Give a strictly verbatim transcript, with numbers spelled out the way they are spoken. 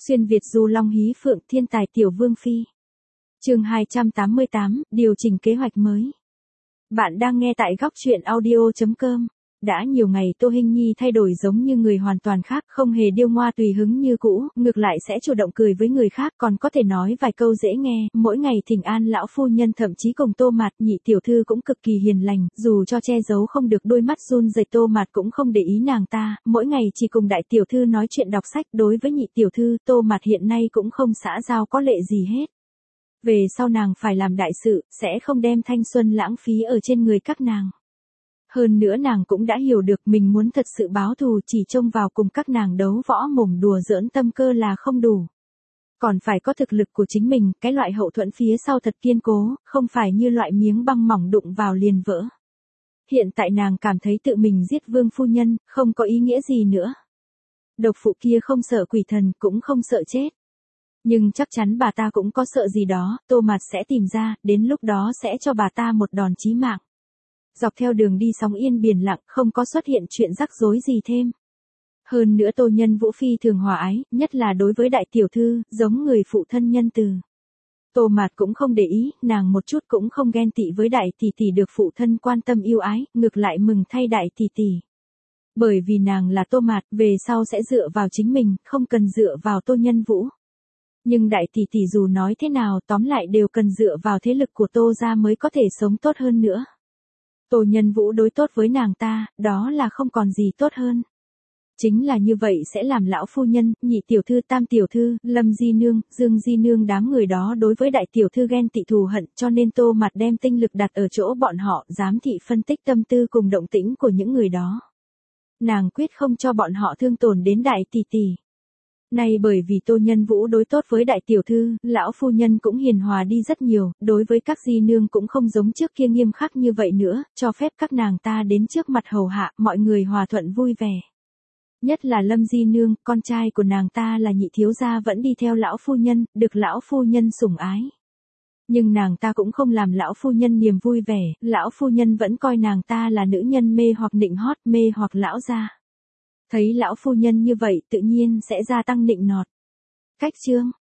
Xuyên Việt du long hí phượng thiên tài tiểu vương phi. Chương hai trăm tám mươi tám, điều chỉnh kế hoạch mới. Bạn đang nghe tại góc truyện audio chấm com. Đã nhiều ngày Tô Hinh Nhi thay đổi giống như người hoàn toàn khác, không hề điêu ngoa tùy hứng như cũ, ngược lại sẽ chủ động cười với người khác, còn có thể nói vài câu dễ nghe, mỗi ngày thỉnh an lão phu nhân, thậm chí cùng Tô Mạt nhị tiểu thư cũng cực kỳ hiền lành, dù cho che giấu không được đôi mắt run rẩy, Tô Mạt cũng không để ý nàng ta, mỗi ngày chỉ cùng đại tiểu thư nói chuyện đọc sách. Đối với nhị tiểu thư, Tô Mạt hiện nay cũng không xã giao có lệ gì hết. Về sau nàng phải làm đại sự, sẽ không đem thanh xuân lãng phí ở trên người các nàng. Hơn nữa nàng cũng đã hiểu được mình muốn thật sự báo thù, chỉ trông vào cùng các nàng đấu võ mồm đùa giỡn tâm cơ là không đủ. Còn phải có thực lực của chính mình, cái loại hậu thuẫn phía sau thật kiên cố, không phải như loại miếng băng mỏng đụng vào liền vỡ. Hiện tại nàng cảm thấy tự mình giết vương phu nhân, không có ý nghĩa gì nữa. Độc phụ kia không sợ quỷ thần, cũng không sợ chết. Nhưng chắc chắn bà ta cũng có sợ gì đó, Tô Mạt sẽ tìm ra, đến lúc đó sẽ cho bà ta một đòn chí mạng. Dọc theo đường đi sóng yên biển lặng, không có xuất hiện chuyện rắc rối gì thêm. Hơn nữa Tô Nhân Vũ phi thường hòa ái, nhất là đối với đại tiểu thư, giống người phụ thân nhân từ. Tô Mạt cũng không để ý, nàng một chút cũng không ghen tị với đại tỷ tỷ được phụ thân quan tâm yêu ái, ngược lại mừng thay đại tỷ tỷ. Bởi vì nàng là Tô Mạt, về sau sẽ dựa vào chính mình, không cần dựa vào Tô Nhân Vũ. Nhưng đại tỷ tỷ dù nói thế nào, tóm lại đều cần dựa vào thế lực của Tô gia mới có thể sống tốt hơn nữa. Tô Nhân Vũ đối tốt với nàng ta, đó là không còn gì tốt hơn. Chính là như vậy sẽ làm lão phu nhân, nhị tiểu thư, tam tiểu thư, Lâm Di Nương, Dương Di Nương đám người đó đối với đại tiểu thư ghen tị thù hận, cho nên Tô Mạt đem tinh lực đặt ở chỗ bọn họ, giám thị phân tích tâm tư cùng động tĩnh của những người đó. Nàng quyết không cho bọn họ thương tổn đến đại tỷ tỷ. Này bởi vì Tô Nhân Vũ đối tốt với đại tiểu thư, lão phu nhân cũng hiền hòa đi rất nhiều, đối với các di nương cũng không giống trước kia nghiêm khắc như vậy nữa, cho phép các nàng ta đến trước mặt hầu hạ, mọi người hòa thuận vui vẻ. Nhất là Lâm Di Nương, con trai của nàng ta là nhị thiếu gia vẫn đi theo lão phu nhân, được lão phu nhân sủng ái. Nhưng nàng ta cũng không làm lão phu nhân niềm vui vẻ, lão phu nhân vẫn coi nàng ta là nữ nhân mê hoặc nịnh hót, mê hoặc lão gia. Thấy lão phu nhân như vậy tự nhiên sẽ gia tăng nịnh nọt. Cách chương,